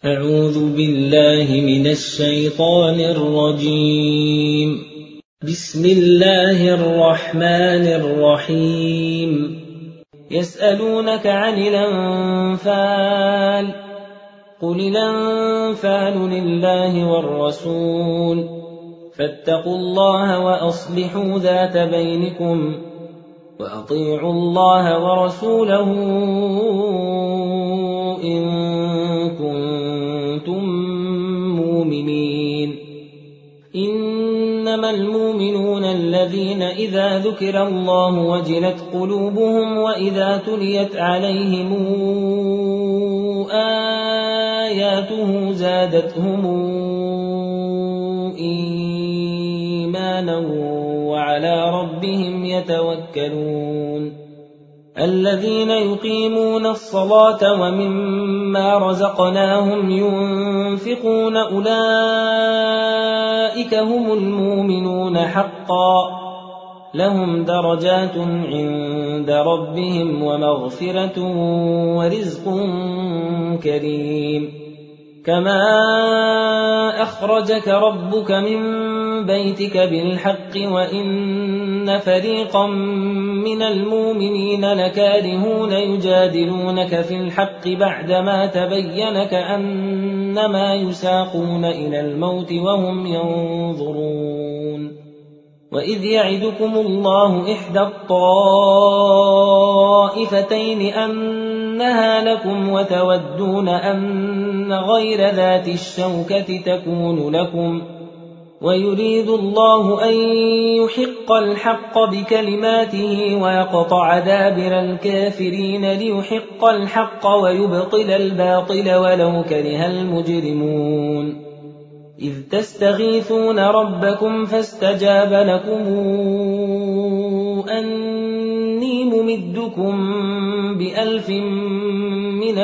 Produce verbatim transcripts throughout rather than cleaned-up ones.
أعوذ بالله من الشيطان الرجيم. بسم الله الرحمن الرحيم. يسألونك عن الأنفال قل الأنفال لله والرسول فاتقوا الله وأصلحوا ذات بينكم وأطيعوا الله ورسوله إن كنتم مؤمنين. إنما المؤمنون الذين إذا ذكر الله وجلت قلوبهم وإذا تليت عليهم آياته زادتهم إيمانا وعلى ربهم يتوكلون. الذين يقيمون الصلاة ومما رزقناهم ينفقون أولئك هم المؤمنون حقا لهم درجات عند ربهم ومغفرة ورزق كريم. كما أخرجك ربك من بيتك بالحق وإن فريقا من المؤمنين لكارهون يجادلونك في الحق بعدما تبين كأنما يساقون إلى الموت وهم ينظرون. وإذ يعدكم الله إحدى الطائفتين أنها لكم وتودون أن غير ذات الشوكة تكون لكم ويريد الله أن يحق الحق بكلماته ويقطع دابر الكافرين ليحق الحق ويبطل الباطل ولو كره المجرمون. إذ تستغيثون ربكم فاستجاب لكم أني ممدكم بألف من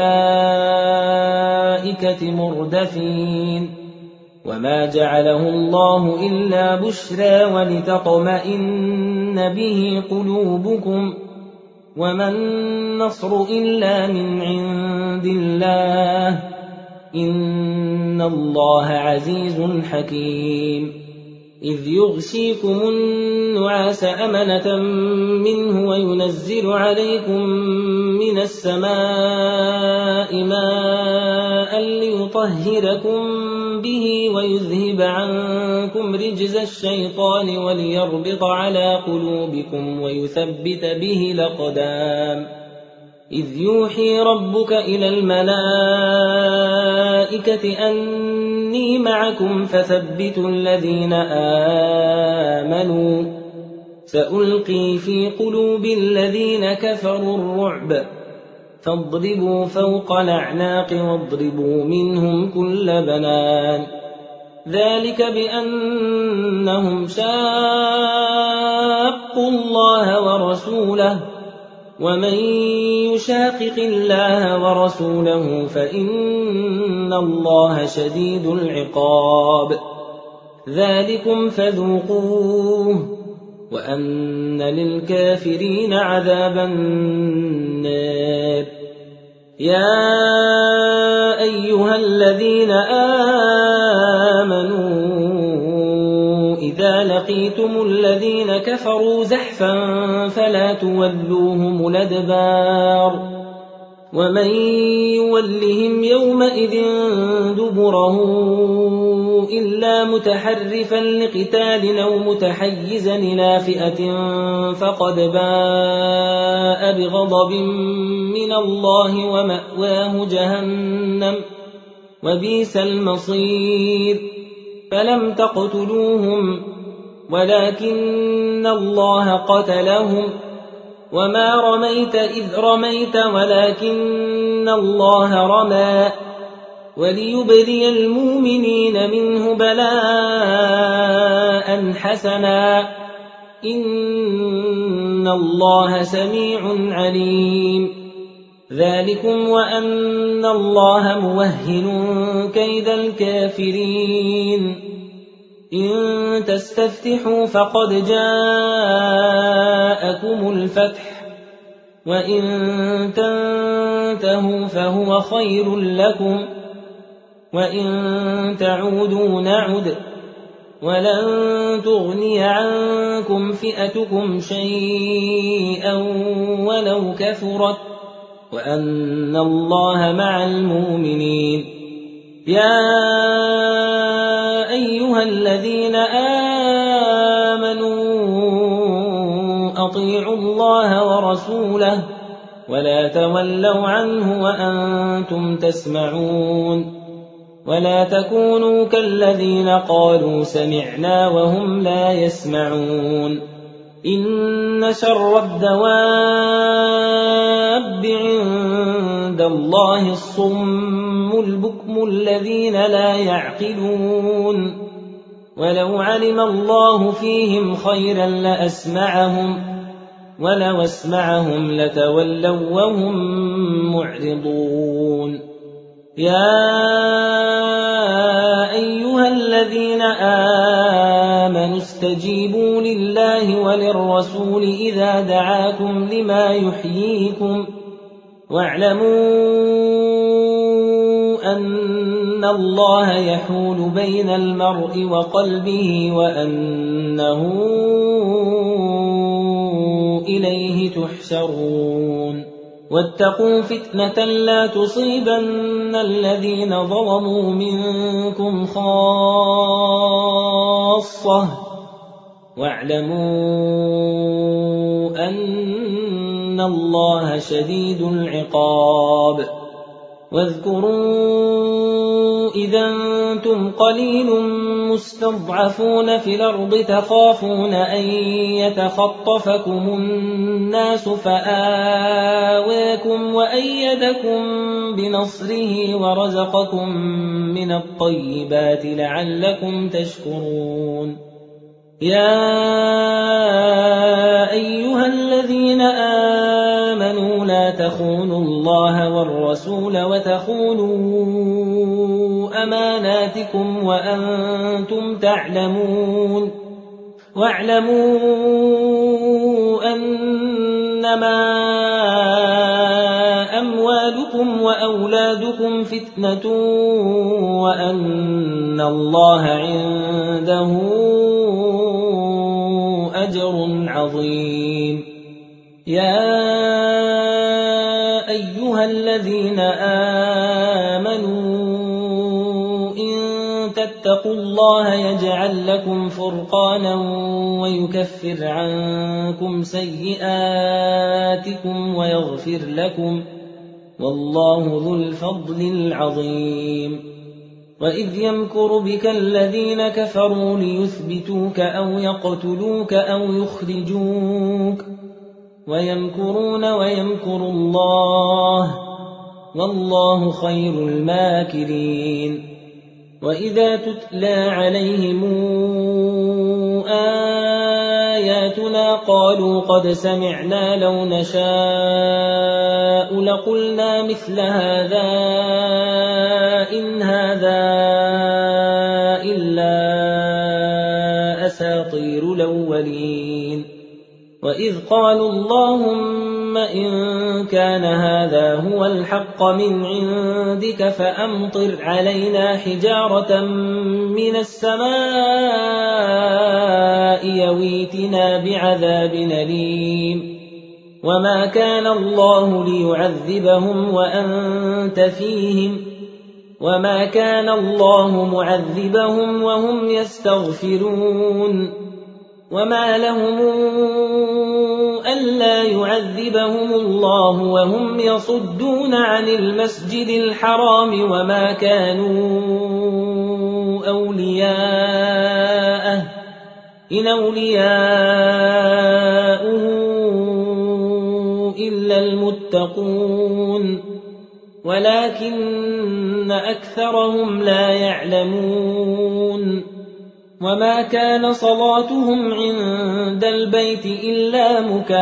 الملائكة مردفين. وما جعله الله إلا بشرى ولتطمئن به قلوبكم وما النصر إلا من عند الله إن الله عزيز حكيم. إذ يغشيكم النعاس أمنة منه وينزل عليكم من السماء ماء ليطهركم به ويذهب عنكم رجز الشيطان وليربط على قلوبكم ويثبت به الأقدام. إذ يوحي ربك إلى الملائكة أني معكم فثبتوا الذين آمنوا سألقي في قلوب الذين كفروا الرعب فاضربوا فوق الأعناق واضربوا منهم كل بنان. ذلك بأنهم شاقوا الله ورسوله ومن يشاقق الله ورسوله فإن الله شديد العقاب. ذلكم فذوقوه وأن للكافرين عذاب النار. يا أيها الذين آمنوا إذا لقيتم الذين كفروا زحفا فلا تولوهم الأدبار ومن يولهم يومئذ دبره إلا متحرفا لقتال أو متحيزا إلى فئة فقد باء بغضب من الله ومأواه جهنم وبئس المصير. فلم تقتلوهم ولكن الله قتلهم وما رميت إذ رميت ولكن الله رمى وليبلي المؤمنين منه بلاء حسنا إن الله سميع عليم. ذلكم وأن الله موهن كيد الكافرين. إن تستفتحوا فقد جاءكم الفتح وإن تنتهوا فهو خير لكم وإن تعودوا نعد ولن تغني عنكم فئتكم شيئا ولو كثرت وأن الله مع المؤمنين. يا أيها الذين آمنوا أطيعوا الله ورسوله ولا تولوا عنه وأنتم تسمعون ولا تكونوا كالذين قالوا سمعنا وهم لا يسمعون. إن شر الدواب عند الله الصم البكم الذين لا يعقلون ولو علم الله فيهم خيرا لأسمعهم ولو اسمعهم لتولوا وهم معرضون. يا أيها الذين آمنوا استجيبوا لله وللرسول إذا دعاكم لما يحييكم واعلموا أن الله يحول بين المرء وقلبه وأنه إليه تحشرون. واتقوا فتنة لا تصيبن الذين ظلموا منكم خاصة واعلموا أن الله شديد العقاب. واذكروا إذا أنتم قليل مستضعفون في الأرض تخافون أن يتخطفكم الناس فآواكم وأيدكم بنصره ورزقكم من الطيبات لعلكم تشكرون. يا أيها الذين آمنوا لا تخونوا الله والرسول وتخونوا أماناتكم وأنتم تعلمون واعلموا أنما أموالكم وأولادكم فتنة وأن الله عنده أجر عظيم. يا أيها الذين آمنوا إن تتقوا الله يجعل لكم فرقانا ويكفر عنكم سيئاتكم ويغفر لكم والله ذو الفضل العظيم. وإذ يمكر بك الذين كفروا ليثبتوك أو يقتلوك أو يخرجوك ويمكرون ويمكر الله والله خير الماكرين. وإذا تتلى عليهم آياتنا قالوا قد سمعنا لو نشاء لقلنا مثل هذا إن هذا إلا أساطير الأولين. وإذ قالوا اللهم إن كان هذا هو الحق من عندك فأمطر علينا حجارة من السماء يويتنا بعذاب أليم. وما كان الله ليعذبهم وأنت فيهم وما كان الله معذبهم وهم يستغفرون. وما لهم ألا يعذبهم الله وهم يصدون عن المسجد الحرام وما كانوا أولياءه إن أولياؤه إلا المتقون ولكن أكثرهم لا يعلمون. وما كان صلاتهم عند البيت إلا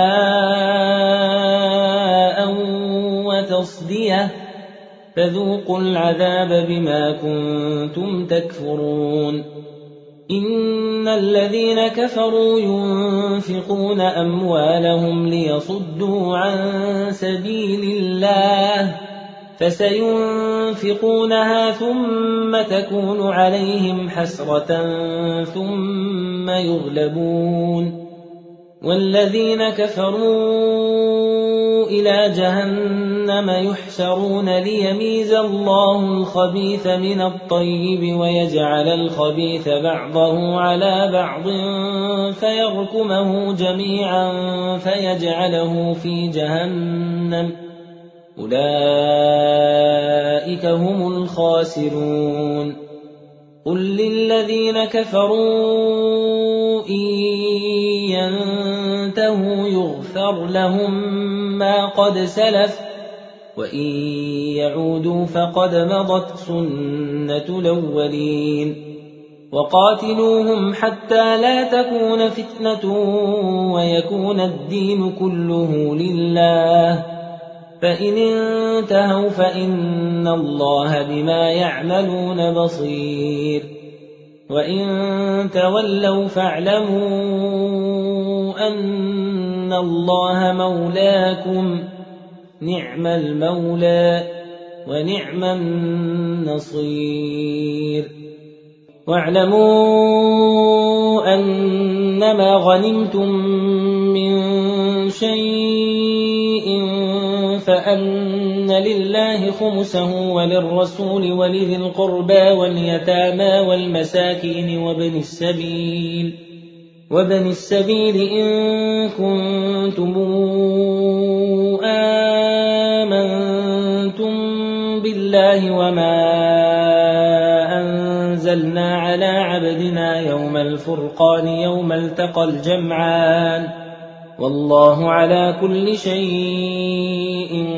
مكاء وتصدية فذوقوا العذاب بما كنتم تكفرون. إن الذين كفروا ينفقون أموالهم ليصدوا عن سبيل الله فسينفقونها ثم تكون عليهم حسرة ثم يغلبون والذين كفروا إلى جهنم يحشرون ليميز الله الخبيث من الطيب ويجعل الخبيث بعضه على بعض فيركمه جميعا فيجعله في جهنم أولئك هم الخاسرون قل للذين كفروا إن ينتهوا يغفر لهم ما قد سلف وإن يعودوا فقد مضت سنة الأولين وقاتلوهم حتى لا تكون فتنة ويكون الدين كله لله فإن انتهوا فإن الله بما يعملون بصير وإن تولوا فاعلموا أن الله مولاكم نعم المولى ونعم النصير واعلموا أنما غنمتم من شيء فأن لله خمسه وللرسول ولذي القربى واليتامى والمساكين وابن السبيل وابن السبيل إن كنتم آمنتم بالله وما أنزلنا على عبدنا يوم الفرقان يوم التقى الجمعان والله على كل شيء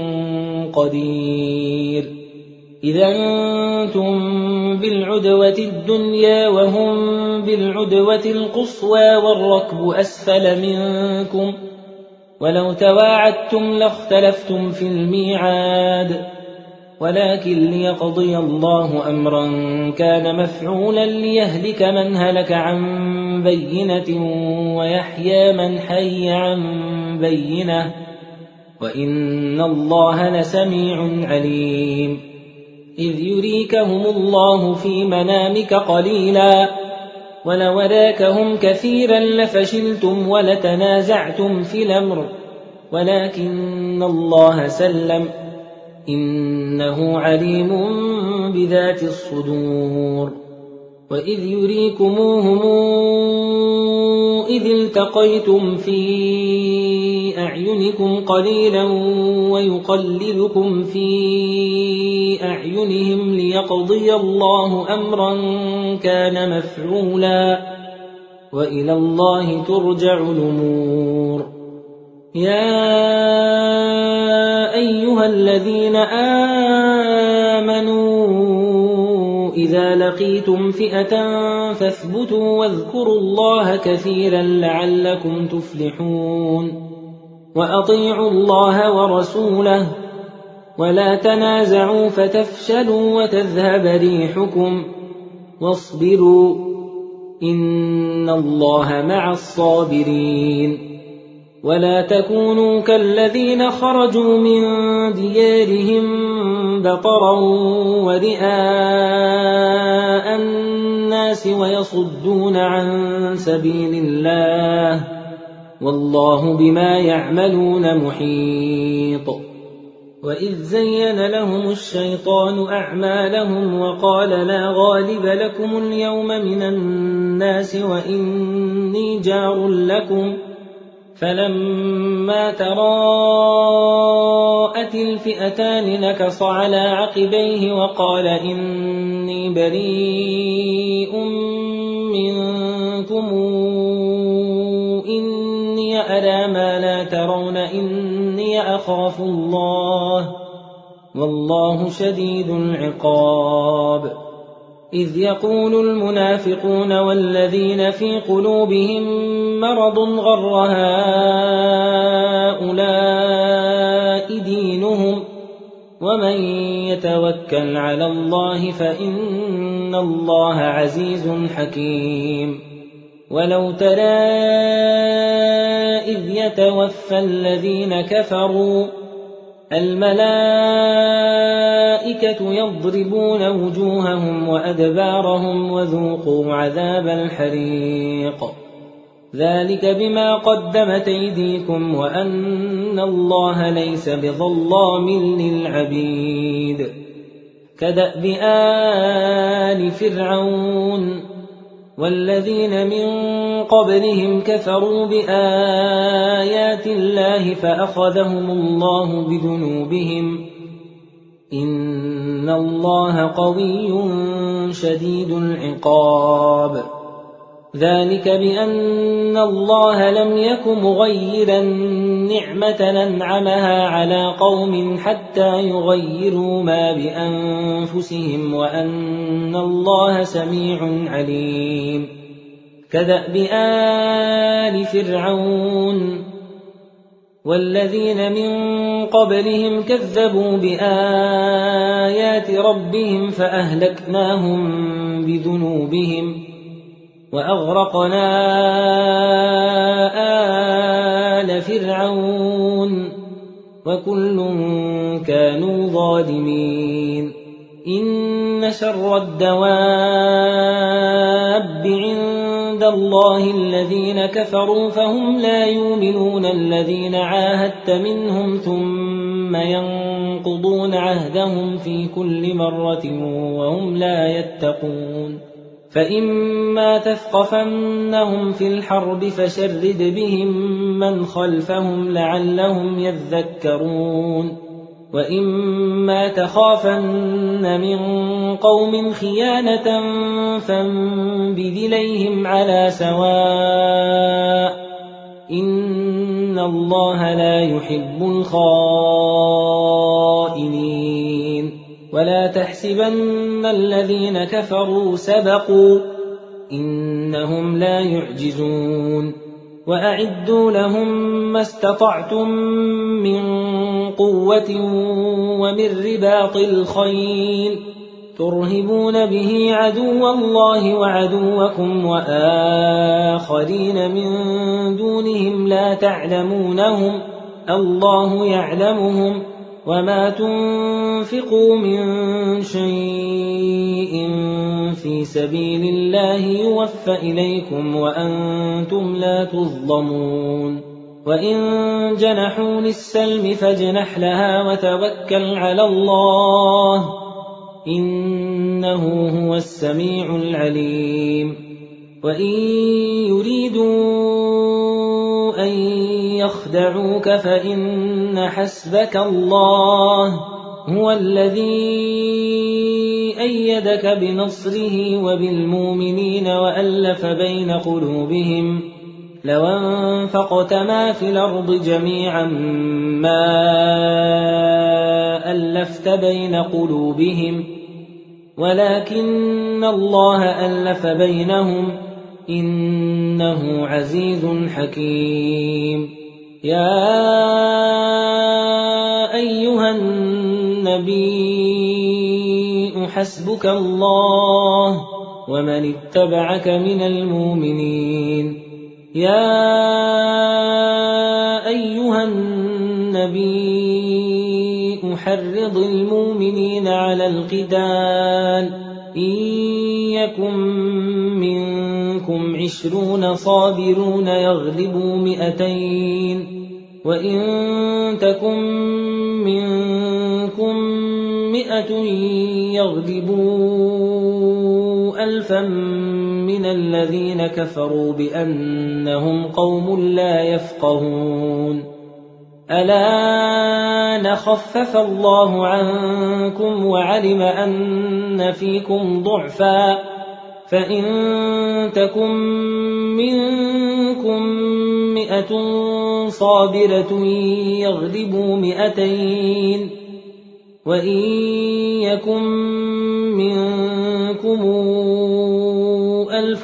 قدير إذا أنتم بالعدوة الدنيا وهم بالعدوة القصوى والركب أسفل منكم ولو تواعدتم لاختلفتم في الميعاد ولكن ليقضي الله أمرا كان مفعولا ليهلك من هلك عن بينة ويحيى من حي عن بينة وإن الله لسميع عليم إذ يريكهم الله في منامك قليلا ولو راكهم كثيرا لفشلتم ولتنازعتم في الأمر ولكن الله سلم إنه عليم بذات الصدور وإذ يريكموهم إذ التقيتم في أعينكم قليلا ويقللكم في أعينهم ليقضي الله أمرا كان مفعولا وإلى الله ترجع الأمور يا أيها الذين آمنوا إذا لقيتم فئة فاثبتوا واذكروا الله كثيرا لعلكم تفلحون وأطيعوا الله ورسوله ولا تنازعوا فتفشلوا وتذهب ريحكم واصبروا إن الله مع الصابرين ولا تكونوا كالذين خرجوا من ديارهم بطرا ورئاء الناس ويصدون عن سبيل الله والله بما يعملون محيط وإذ زين لهم الشيطان أعمالهم وقال لا غالب لكم اليوم من الناس وإني جار لكم فلما تراءت الفئتان نكص على عقبيه وقال إني بريء منكم إني أرى ما لا ترون إني أخاف الله والله شديد العقاب إذ يقول المنافقون والذين في قلوبهم مرض غر هؤلاء دينهم ومن يتوكل على الله فإن الله عزيز حكيم ولو ترى إذ يتوفى الذين كفروا الملائكة يضربون وجوههم وأدبارهم وذوقوا عذاب الحريق ذلك بما قدمت أيديكم وأن الله ليس بظلام للعبيد كدأب آل فرعون والذين من قبلهم كفروا بآيات الله فأخذهم الله بذنوبهم إن الله قوي شديد العقاب ذلك بأن الله لم يك مغيرا نعمة أنعمها على قوم حتى يغيروا ما بأنفسهم وأن الله سميع عليم كدأب آل فرعون والذين من قبلهم كذبوا بآيات ربهم فأهلكناهم بذنوبهم وأغرقنا آل فرعون وكل كانوا ظالمين إن شر الدواب عند الله الذين كفروا فهم لا يؤمنون الذين عاهدت منهم ثم ينقضون عهدهم في كل مرة وهم لا يتقون فإما تثقفنهم في الحرب فشرد بهم من خلفهم لعلهم يذكرون وإما تخافن من قوم خيانة فانبذ إليهم على سواء إن الله لا يحب الخائنين ولا تحسبن الذين كفروا سبقوا إنهم لا يعجزون وأعدوا لهم ما استطعتم من قوة ومن رباط الخيل ترهبون به عدو الله وعدوكم وآخرين من دونهم لا تعلمونهم الله يعلمهم وما تنفقوا من شيء في سبيل الله يوفى إليكم وأنتم لا تظلمون وإن جنحوا للسلم فاجنح لها وتوكل على الله إنه هو السميع العليم وإن يريدوا أن يخدعوك فإن حسبك الله هو الذي أيدك بنصره وبالمؤمنين وألف بين قلوبهم لو أنفقت ما في الأرض جميعا ما ألفت بين قلوبهم ولكن الله ألف بينهم إنه عزيز حكيم يا أيها النبي حسبك الله ومن اتبعك من المؤمنين يا أيها النبي حرض المؤمنين على القتال إن يكن منكم عشرون صابرون يغلبوا مئتين وإن تكن منكم مئة يغلبوا ألفا من الذين كفروا بأنهم قوم لا يفقهون الآن خفف الله عنكم وعلم أن فيكم ضعفا فإن تكن منكم مئة صابرة يغلبوا مئتين وإن يكن منكم ألف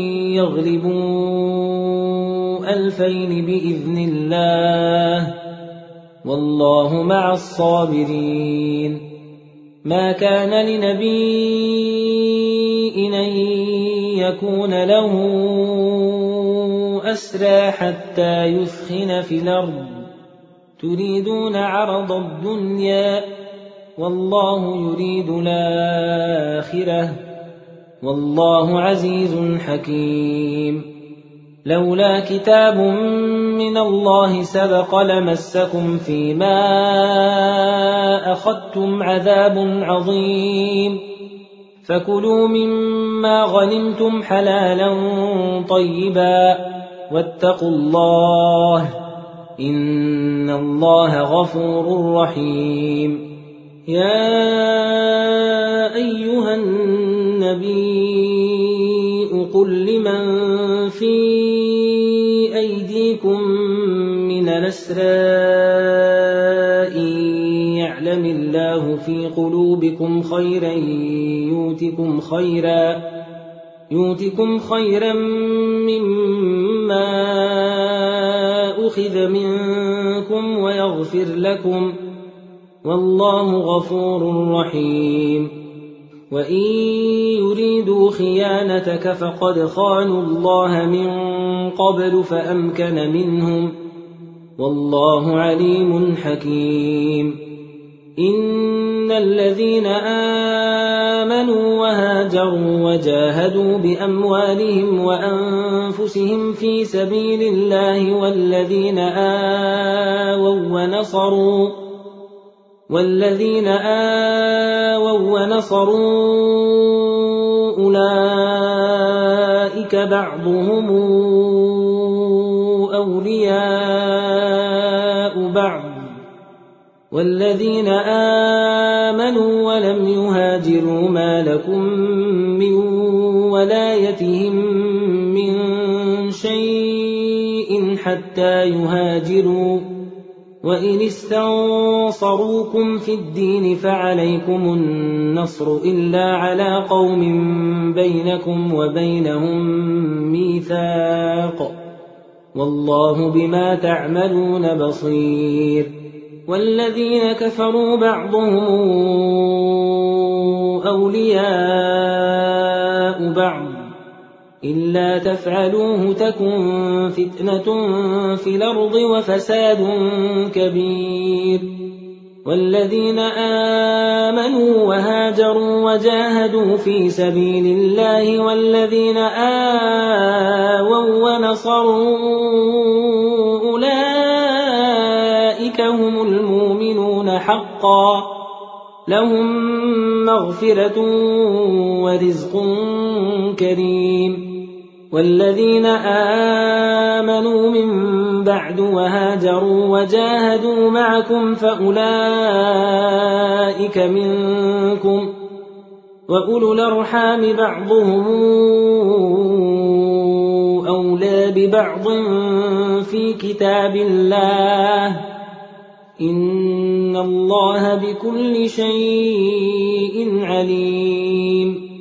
يغلبوا ألفين بإذن الله والله مع الصابرين ما كان لنبي أن يكون له أسرى حتى يثخن في الأرض تريدون عرض الدنيا والله يريد الآخرة والله عزيز حكيم. لولا كتاب من الله سبق لمسكم فيما أخذتم عذاب عظيم، فكلوا مما غنمتم حلالا طيبا واتقوا الله إن الله غفور رحيم. يا أيها النبي قل لمن في أيديكم من الأسرى إن يعلم الله في قلوبكم خيرا يؤتكم خيرا يؤتكم خيرا مما أخذ منكم ويغفر لكم والله غفور رحيم. وإن يريدوا خيانتك فقد خانوا الله من قبل فأمكن منهم والله عليم حكيم. إن الذين آمنوا وهاجروا وجاهدوا بأموالهم وأنفسهم في سبيل الله والذين آووا ونصروا والذين آووا ونصروا أولئك بعضهم أولياء بعض والذين آمنوا ولم يهاجروا ما لكم من ولايتهم من شيء حتى يهاجروا وإن استنصروكم في الدين فعليكم النصر إلا على قوم بينكم وبينهم ميثاق والله بما تعملون بصير. والذين كفروا بعضهم أولياء بعض إلا تفعلوه تكن فتنة في الأرض وفساد كبير. والذين آمنوا وهاجروا وجاهدوا في سبيل الله والذين آووا ونصروا أولئك هم المؤمنون حقا لهم مغفرة ورزق كريم. والذين آمنوا من بعد وهاجروا وجاهدوا معكم فأولئك منكم وأولو الأرحام بعضهم أولى ببعض في كتاب الله إن الله بكل شيء عليم.